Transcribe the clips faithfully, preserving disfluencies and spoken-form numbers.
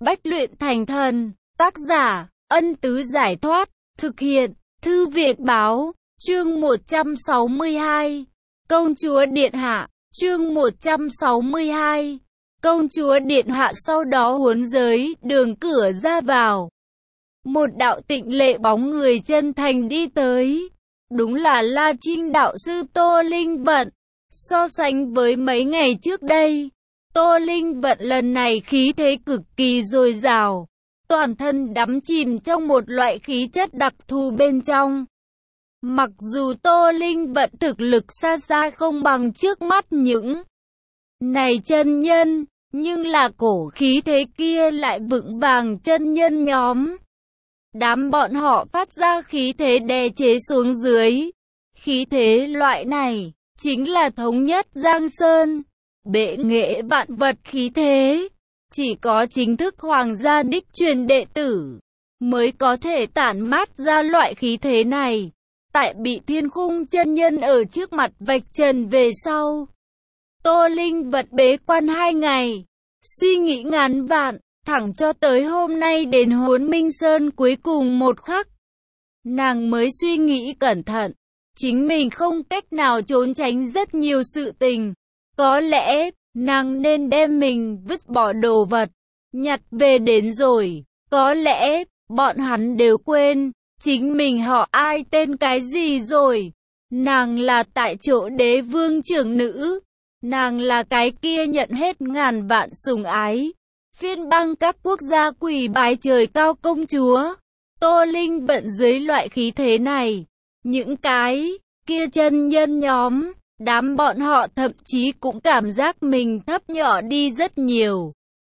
Bách luyện thành thần. Tác giả, Ân Tứ Giải Thoát. Thực hiện, Thư viện Báo. Chương một trăm sáu mươi hai. Công chúa Điện Hạ. Chương một trăm sáu mươi hai. Công chúa Điện Hạ sau đó huấn giới, đường cửa ra vào. Một đạo tịnh lệ bóng người chân thành đi tới. Đúng là La Trinh đạo sư Tô Linh Vận. So sánh với mấy ngày trước đây, Tô Linh Vận lần này khí thế cực kỳ dồi dào. Toàn thân đắm chìm trong một loại khí chất đặc thù bên trong. Mặc dù Tô Linh Vận thực lực xa xa không bằng trước mắt những này chân nhân, nhưng là cổ khí thế kia lại vững vàng chân nhân nhóm. Đám bọn họ phát ra khí thế đè chế xuống dưới. Khí thế loại này chính là thống nhất Giang Sơn, bệ nghệ vạn vật khí thế. Chỉ có chính thức hoàng gia đích truyền đệ tử mới có thể tản mát ra loại khí thế này. Tại bị Thiên Khung chân nhân ở trước mặt vạch trần về sau, Tô Linh Vận bế quan hai ngày, suy nghĩ ngàn vạn, thẳng cho tới hôm nay đến Huấn Minh Sơn cuối cùng một khắc. Nàng mới suy nghĩ cẩn thận, chính mình không cách nào trốn tránh rất nhiều sự tình. Có lẽ, nàng nên đem mình vứt bỏ đồ vật, nhặt về đến rồi. Có lẽ, bọn hắn đều quên, chính mình họ ai tên cái gì rồi. Nàng là tại chỗ đế vương trưởng nữ. Nàng là cái kia nhận hết ngàn vạn sủng ái. Phiên bang các quốc gia quỳ bái trời cao công chúa. Tô Linh Vận dưới loại khí thế này, những cái kia chân nhân nhóm, đám bọn họ thậm chí cũng cảm giác mình thấp nhỏ đi rất nhiều.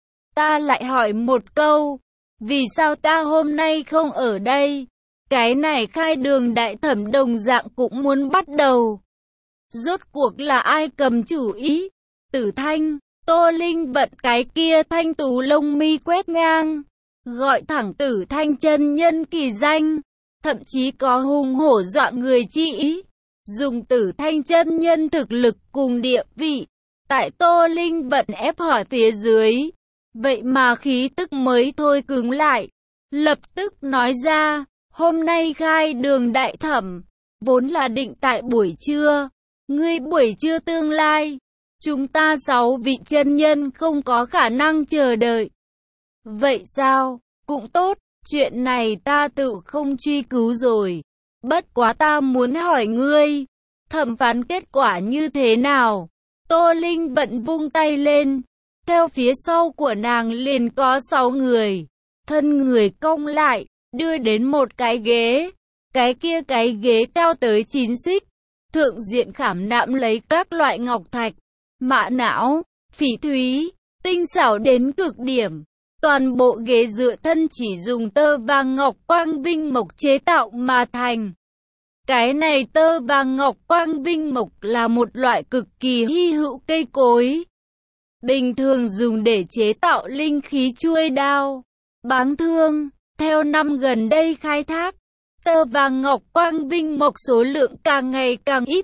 Ta lại hỏi một câu, vì sao ta hôm nay không ở đây? Cái này khai đường đại thẩm đồng dạng cũng muốn bắt đầu. Rốt cuộc là ai cầm chủ ý? Tử Thanh. Tô Linh Vận cái kia thanh tú lông mi quét ngang, gọi thẳng Tử Thanh chân nhân kỳ danh, thậm chí có hùng hổ dọa người chi ý. Dùng Tử Thanh chân nhân thực lực cùng địa vị, tại Tô Linh Vận ép hỏi phía dưới, vậy mà khí tức mới thôi cứng lại, lập tức nói ra, hôm nay khai đường đại thẩm, vốn là định tại buổi trưa, ngươi buổi trưa tương lai. Chúng ta sáu vị chân nhân không có khả năng chờ đợi. Vậy sao? Cũng tốt, chuyện này ta tự không truy cứu rồi. Bất quá ta muốn hỏi ngươi, thẩm phán kết quả như thế nào? Tô Linh Vận vung tay lên, theo phía sau của nàng liền có sáu người. Thân người cong lại, đưa đến một cái ghế. Cái kia cái ghế cao tới chín xích. Thượng diện khảm nạm lấy các loại ngọc thạch, mã não, phỉ thúy, tinh xảo đến cực điểm. Toàn bộ ghế dựa thân chỉ dùng tơ vàng ngọc quang vinh mộc chế tạo mà thành. Cái này tơ vàng ngọc quang vinh mộc là một loại cực kỳ hy hữu cây cối. Bình thường dùng để chế tạo linh khí chuôi đao, báng thương. Theo năm gần đây khai thác, tơ vàng ngọc quang vinh mộc số lượng càng ngày càng ít.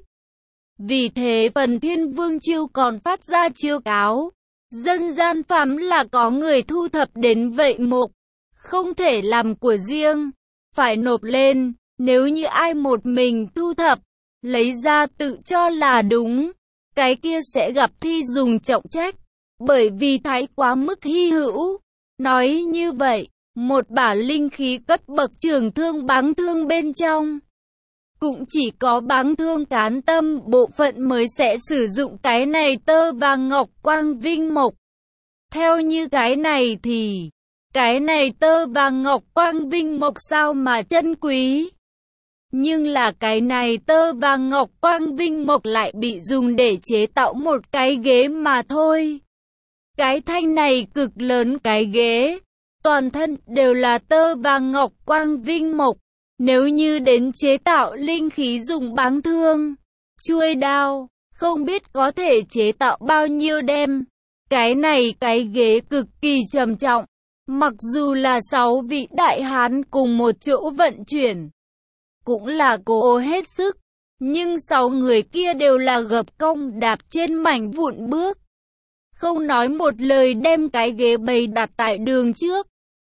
Vì thế phần Thiên Vương Chiêu còn phát ra chiêu cáo, dân gian phàm là có người thu thập đến vậy mộc, không thể làm của riêng, phải nộp lên. Nếu như ai một mình thu thập, lấy ra tự cho là đúng, cái kia sẽ gặp thi dùng trọng trách, bởi vì thái quá mức hy hữu. Nói như vậy, một bả linh khí cất bậc trường thương báng thương bên trong, cũng chỉ có báng thương cán tâm bộ phận mới sẽ sử dụng cái này tơ vàng ngọc quang vinh mộc. Theo như cái này thì, cái này tơ vàng ngọc quang vinh mộc sao mà chân quý. Nhưng là cái này tơ vàng ngọc quang vinh mộc lại bị dùng để chế tạo một cái ghế mà thôi. Cái thanh này cực lớn cái ghế, toàn thân đều là tơ vàng ngọc quang vinh mộc. Nếu như đến chế tạo linh khí dùng báng thương, chuôi đao, không biết có thể chế tạo bao nhiêu đem. Cái này cái ghế cực kỳ trầm trọng. Mặc dù là sáu vị đại hán cùng một chỗ vận chuyển, cũng là cố hết sức. Nhưng sáu người kia đều là gập công đạp trên mảnh vụn bước. không nói một lời đem cái ghế bày đặt tại đường trước.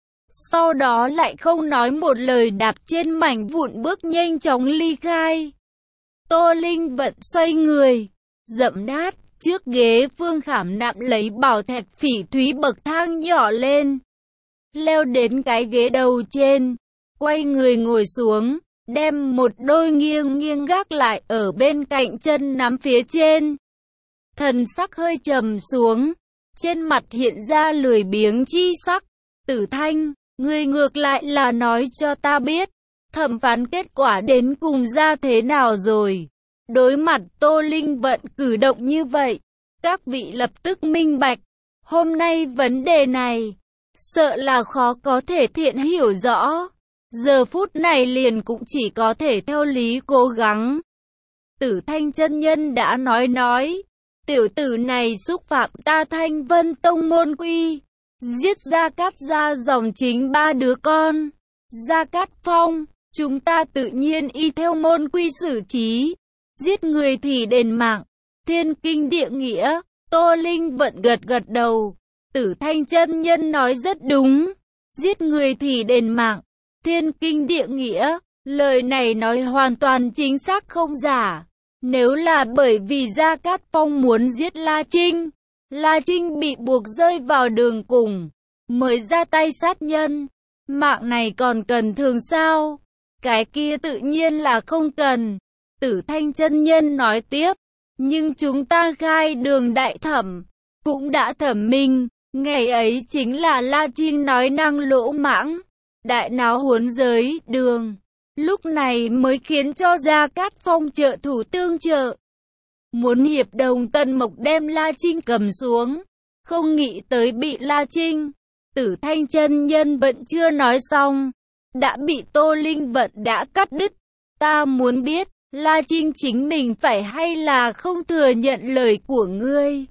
Sau đó lại không nói một lời đạp trên mảnh vụn bước nhanh chóng ly khai. Tô Linh Vận xoay người, dậm đát, trước ghế Phương Khảm Nạm lấy bảo thạch phỉ thúy bậc thang nhỏ lên. Leo đến cái ghế đầu trên, quay người ngồi xuống, đem một đôi nghiêng nghiêng gác lại ở bên cạnh chân nắm phía trên. Thần sắc hơi trầm xuống, trên mặt hiện ra lười biếng chi sắc. Tử Thanh, ngươi ngược lại là nói cho ta biết, thẩm phán kết quả đến cùng ra thế nào rồi. Đối mặt Tô Linh Vận cử động như vậy, các vị lập tức minh bạch, hôm nay vấn đề này, sợ là khó có thể thiện hiểu rõ. Giờ phút này liền cũng chỉ có thể theo lý cố gắng. Tử Thanh chân nhân đã nói nói, tiểu tử này xúc phạm ta Thanh Vân Tông môn quy, giết Gia Cát gia dòng chính ba đứa con. Gia Cát Phong, chúng ta tự nhiên y theo môn quy xử trí, giết người thì đền mạng, thiên kinh địa nghĩa. Tô Linh Vận gật gật đầu, Tử Thanh chân nhân nói rất đúng, giết người thì đền mạng, thiên kinh địa nghĩa, lời này nói hoàn toàn chính xác không giả. Nếu là bởi vì Gia Cát Phong muốn giết La Trinh, La Trinh bị buộc rơi vào đường cùng, mới ra tay sát nhân, mạng này còn cần thường sao? Cái kia tự nhiên là không cần. Tử Thanh chân nhân nói tiếp, nhưng chúng ta khai đường đại thẩm, cũng đã thẩm minh, ngày ấy chính là La Trinh nói năng lỗ mãng, đại náo huấn giới đường, lúc này mới khiến cho Gia Cát Phong trợ thủ tương trợ. Muốn hiệp đồng Tân Mộc đem La Trinh cầm xuống, không nghĩ tới bị La Trinh. Tử Thanh chân nhân vẫn chưa nói xong, đã bị Tô Linh Vận đã cắt đứt. Ta muốn biết, La Trinh chính mình phải hay là không thừa nhận lời của ngươi?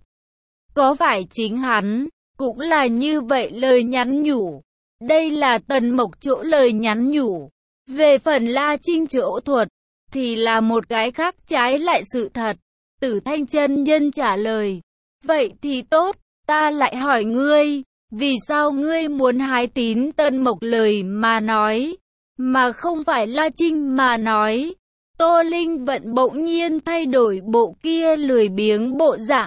Có phải chính hắn, cũng là như vậy lời nhắn nhủ? Đây là Tần Mộc chỗ lời nhắn nhủ. Về phần La Trinh chỗ thuật, thì là một cái khác trái lại sự thật. Tử Thanh chân nhân trả lời, vậy thì tốt, ta lại hỏi ngươi, vì sao ngươi muốn hái tín Tần Mộc lời mà nói, mà không phải La Trinh mà nói? Tô Linh Vận bỗng nhiên thay đổi bộ kia lười biếng bộ dạng.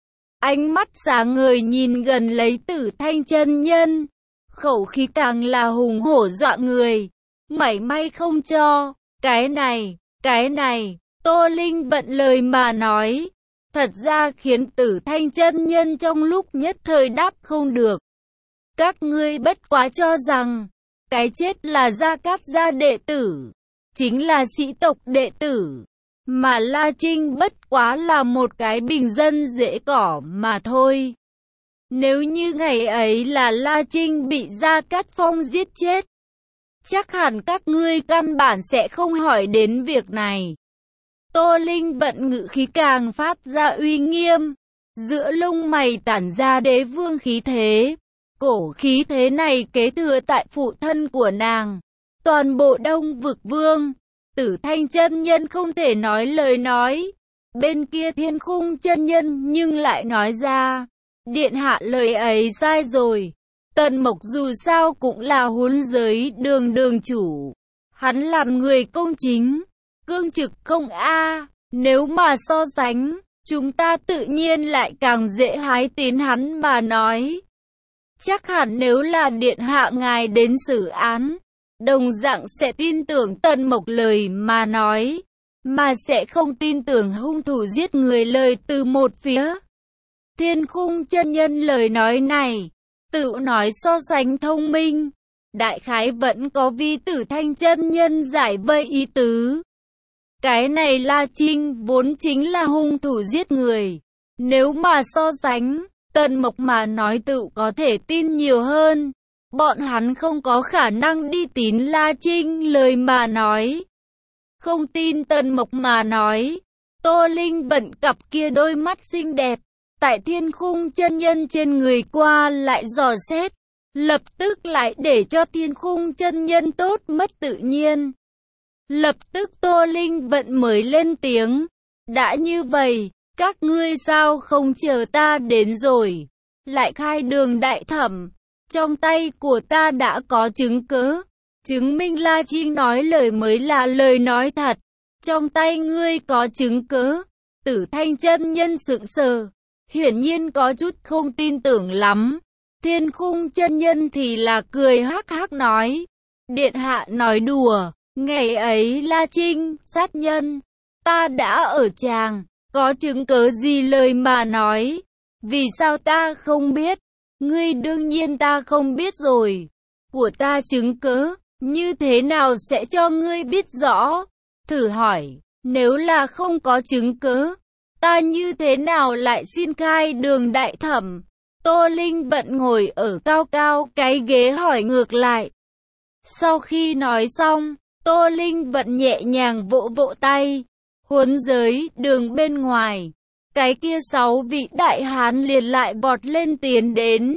Ánh mắt sáng ngời nhìn gần lấy Tử Thanh chân nhân, khẩu khí càng là hùng hổ dọa người, mảy may không cho. Cái này, cái này, Tô Linh Vận lời mà nói, thật ra khiến Tử Thanh chân nhân trong lúc nhất thời đáp không được. Các ngươi bất quá cho rằng, cái chết là Gia Cát gia đệ tử, chính là sĩ tộc đệ tử, mà La Trinh bất quá là một cái bình dân dễ cỏ mà thôi. Nếu như ngày ấy là La Trinh bị Gia Cát Phong giết chết, chắc hẳn các ngươi căn bản sẽ không hỏi đến việc này. Tô Linh Vận ngự khí càng phát ra uy nghiêm, giữa lông mày tản ra đế vương khí thế. Cổ khí thế này kế thừa tại phụ thân của nàng, toàn bộ Đông Vực Vương. Tử Thanh chân nhân không thể nói lời nói, bên kia Thiên Khung chân nhân nhưng lại nói ra, điện hạ lời ấy sai rồi. Tần Mộc dù sao cũng là huấn giới đường đường chủ, hắn làm người công chính, cương trực không a. Nếu mà so sánh, chúng ta tự nhiên lại càng dễ hái tín hắn mà nói. Chắc hẳn nếu là điện hạ ngài đến xử án, đồng dạng sẽ tin tưởng Tần Mộc lời mà nói, mà sẽ không tin tưởng hung thủ giết người lời từ một phía. Thiên Khung chân nhân lời nói này, tự nói so sánh thông minh, đại khái vẫn có vi Tử Thanh chân nhân giải vây ý tứ. Cái này La Trinh vốn chính là hung thủ giết người, nếu mà so sánh, Tần Mộc mà nói tự có thể tin nhiều hơn. Bọn hắn không có khả năng đi tín La Trinh lời mà nói. Không tin Tần Mộc mà nói. Tô Linh Vận cặp kia đôi mắt xinh đẹp, tại Thiên Khung chân nhân trên người qua lại dò xét, lập tức lại để cho Thiên Khung chân nhân tốt mất tự nhiên. Lập tức Tô Linh Vận mới lên tiếng, đã như vậy, Các ngươi sao không chờ ta đến rồi, lại khai đường đại thẩm? Trong tay của ta đã có chứng cứ, chứng minh La Trinh nói lời mới là lời nói thật. Trong tay ngươi có chứng cứ. Tử Thanh chân nhân sững sờ, hiển nhiên có chút không tin tưởng lắm. Thiên Khung chân nhân thì là cười hắc hắc nói, điện hạ nói đùa, ngày ấy La Trinh sát nhân, ta đã ở tràng, có chứng cứ gì lời mà nói, vì sao ta không biết? Ngươi đương nhiên ta không biết rồi, của ta chứng cứ, như thế nào sẽ cho ngươi biết rõ? Thử hỏi, nếu là không có chứng cứ, ta như thế nào lại xin khai đường đại thẩm? Tô Linh Vận ngồi ở cao cao cái ghế hỏi ngược lại. Sau khi nói xong, Tô Linh Vận nhẹ nhàng vỗ vỗ tay, huấn giới đường bên ngoài. Cái kia sáu vị đại hán liền lại vọt lên tiến đến.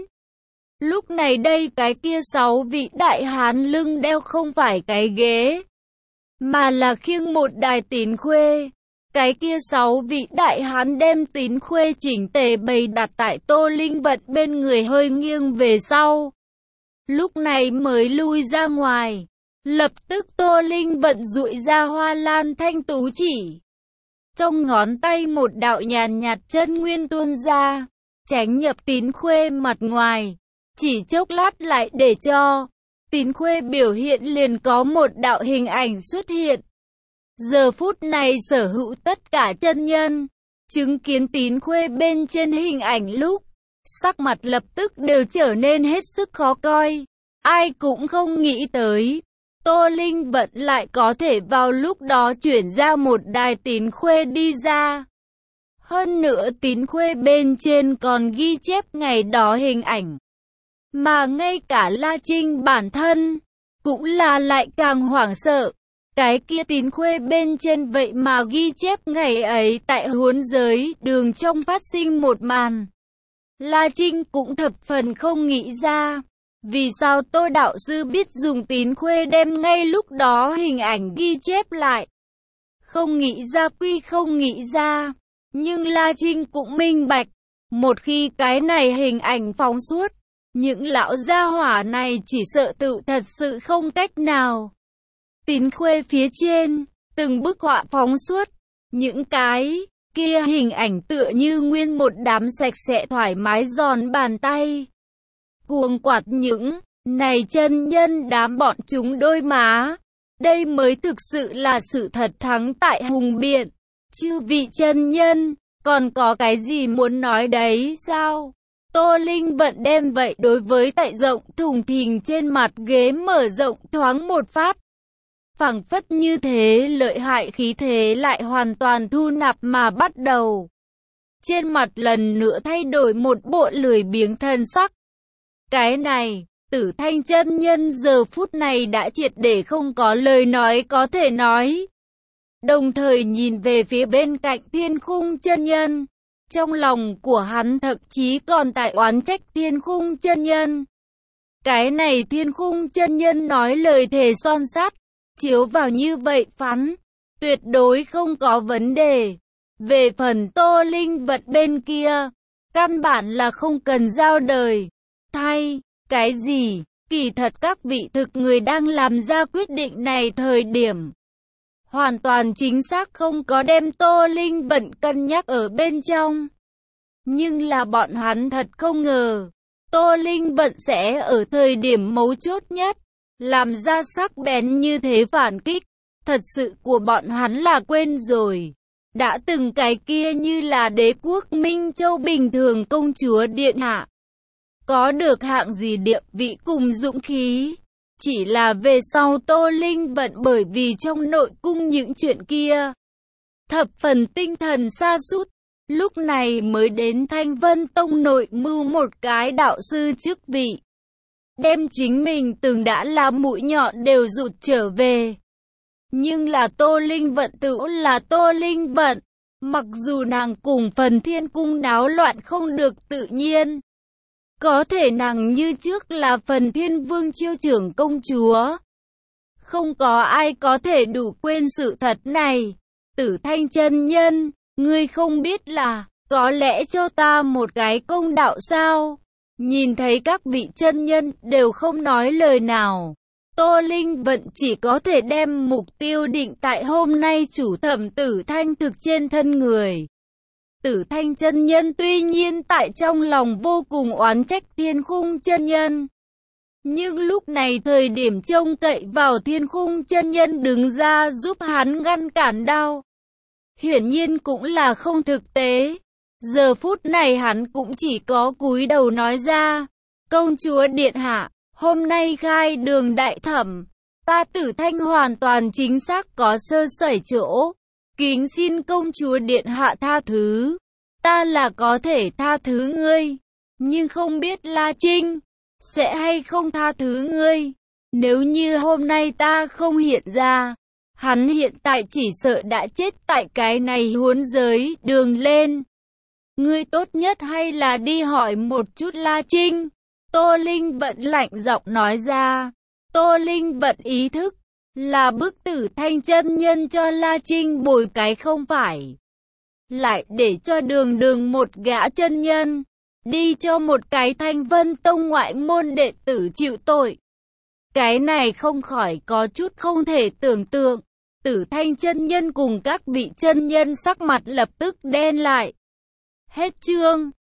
Lúc này đây cái kia sáu vị đại hán lưng đeo không phải cái ghế, mà là khiêng một đài tín khuê. Cái kia sáu vị đại hán đem tín khuê chỉnh tề bày đặt tại Tô Linh Vận bên người hơi nghiêng về sau. Lúc này mới lui ra ngoài. Lập tức Tô Linh Vận dụi ra hoa lan thanh tú chỉ. Trong ngón tay một đạo nhàn nhạt chân nguyên tuôn ra, tránh nhập tín khuê mặt ngoài. Chỉ chốc lát lại để cho tín khuê biểu hiện liền có một đạo hình ảnh xuất hiện. Giờ phút này sở hữu tất cả chân nhân, chứng kiến tín khuê bên trên hình ảnh lúc, sắc mặt lập tức đều trở nên hết sức khó coi. Ai cũng không nghĩ tới, Tô Linh Vận lại có thể vào lúc đó chuyển ra một đài tín khuê đi ra. Hơn nữa tín khuê bên trên còn ghi chép ngày đó hình ảnh. Mà ngay cả La Trinh bản thân, cũng là lại càng hoảng sợ. Cái kia tín khuê bên trên vậy mà ghi chép ngày ấy tại huấn giới đường trong phát sinh một màn. La Trinh cũng thập phần không nghĩ ra, vì sao Tô đạo sư biết dùng tín khuê đem ngay lúc đó hình ảnh ghi chép lại. Không nghĩ ra quy không nghĩ ra, nhưng La Trinh cũng minh bạch, một khi cái này hình ảnh phóng suốt, những lão gia hỏa này chỉ sợ tự thật sự không cách nào. Tín khuê phía trên, từng bức họa phóng suốt, những cái kia hình ảnh tựa như nguyên một đám sạch sẽ thoải mái giòn bàn tay. Cuồng quạt những này chân nhân đám bọn chúng đôi má. Đây mới thực sự là sự thật thắng tại hùng biện. Chư vị chân nhân, còn có cái gì muốn nói đấy sao? Tô Linh Vận đem vậy đối với tại rộng thùng thình trên mặt ghế mở rộng thoáng một phát. Phảng phất như thế lợi hại khí thế lại hoàn toàn thu nạp mà bắt đầu. Trên mặt lần nữa thay đổi một bộ lười biếng thân sắc. Cái này, Tử Thanh chân nhân giờ phút này đã triệt để không có lời nói có thể nói. Đồng thời nhìn về phía bên cạnh Thiên Khung chân nhân. Trong lòng của hắn thậm chí còn tại oán trách Thiên Khung chân nhân. Cái này Thiên Khung chân nhân nói lời thề son sắt, chiếu vào như vậy phán, tuyệt đối không có vấn đề. Về phần Tô Linh Vận bên kia, căn bản là không cần giao đời. Thay, cái gì? Kỳ thật các vị thực người đang làm ra quyết định này thời điểm hoàn toàn chính xác không có đem Tô Linh Vận cân nhắc ở bên trong. Nhưng là bọn hắn thật không ngờ, Tô Linh Vận sẽ ở thời điểm mấu chốt nhất, làm ra sắc bén như thế phản kích. Thật sự của bọn hắn là quên rồi. Đã từng cái kia như là đế quốc Minh Châu bình thường công chúa điện hạ. Có được hạng gì địa vị cùng dũng khí. Chỉ là về sau Tô Linh Vận bởi vì trong nội cung những chuyện kia, thập phần tinh thần sa sút, lúc này mới đến Thanh Vân Tông nội mưu một cái đạo sư chức vị. Đem chính mình từng đã là mũi nhọn đều rụt trở về. Nhưng là Tô Linh Vận tự là Tô Linh Vận, mặc dù nàng cùng Phần Thiên Cung náo loạn không được tự nhiên. Có thể nàng như trước là Phần Thiên Vương chiêu trưởng công chúa. Không có ai có thể đủ quên sự thật này. Tử Thanh chân nhân, Ngươi không biết là, có lẽ cho ta một cái công đạo sao? Nhìn thấy các vị chân nhân đều không nói lời nào. Tô Linh Vận chỉ có thể đem mục tiêu định tại hôm nay chủ thẩm Tử Thanh thực trên thân người. Tử Thanh chân nhân tuy nhiên tại trong lòng vô cùng oán trách Thiên Khung chân nhân. Nhưng lúc này thời điểm trông cậy vào Thiên Khung chân nhân đứng ra giúp hắn ngăn cản đao, hiển nhiên cũng là không thực tế. Giờ phút này hắn cũng chỉ có cúi đầu nói ra, công chúa điện hạ, hôm nay khai đường đại thẩm, ta Tử Thanh hoàn toàn chính xác có sơ sẩy chỗ, kính xin công chúa điện hạ tha thứ. Ta là có thể tha thứ ngươi, nhưng không biết La Trinh sẽ hay không tha thứ ngươi. Nếu như hôm nay ta không hiện ra, hắn hiện tại chỉ sợ đã chết tại cái này huống giới đường lên. Ngươi tốt nhất hay là đi hỏi một chút La Trinh. Tô Linh Vận lạnh giọng nói ra. Tô Linh Vận ý thức là bức Tử Thanh chân nhân cho La Trinh bồi cái không phải, lại để cho đường đường một gã chân nhân đi cho một cái Thanh Vân Tông ngoại môn đệ tử chịu tội. Cái này không khỏi có chút không thể tưởng tượng. Tử Thanh chân nhân cùng các vị chân nhân sắc mặt lập tức đen lại. Hết chương.